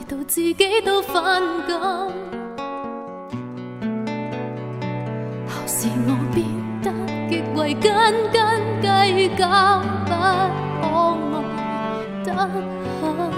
到自己都反感。后是我变得极为斤斤计较，不可爱得很。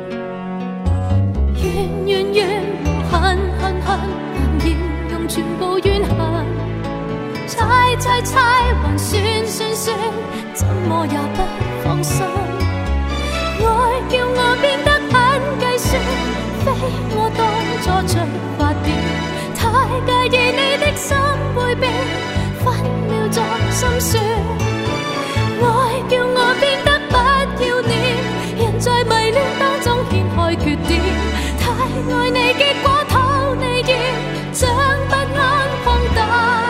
怨和恨，难形容全部怨恨。猜，还算，怎么也不放心。爱叫我變得很計算，非我當作出發電。太介意你的心會變，分秒作心酸。愛叫我變得不要臉，人在迷戀當中掀開缺點。太愛你結果討你厭，將不安擴大。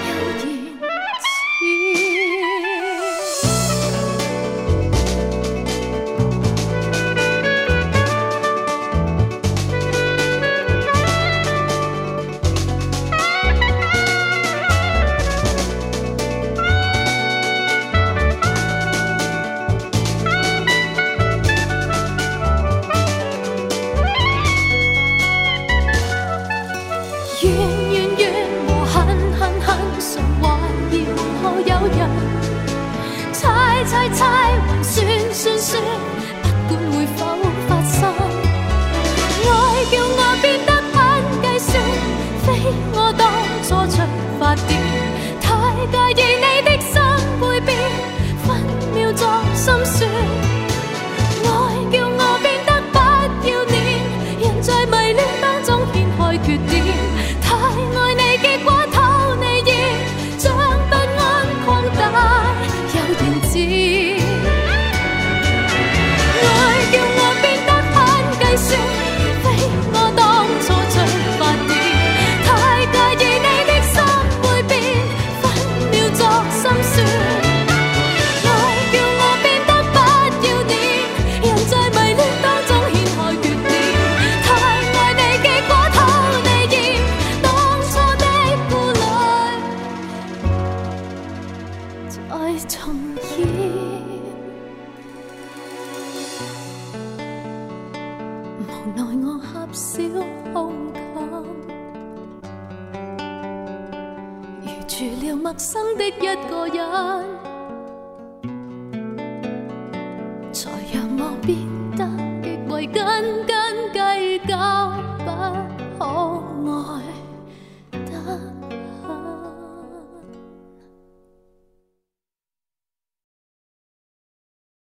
猜，還算，不管會否發生。愛叫我變得很計算，非我當初出發點。太介意你的心會變，分秒作心酸。愛叫我變得不要臉，人在迷戀當中掀開缺點。太愛你結果討你厭，將不安擴大。有人知。無奈我狹小胸襟，如住了陌生的一個人，才讓我變得極為斤斤計較，不可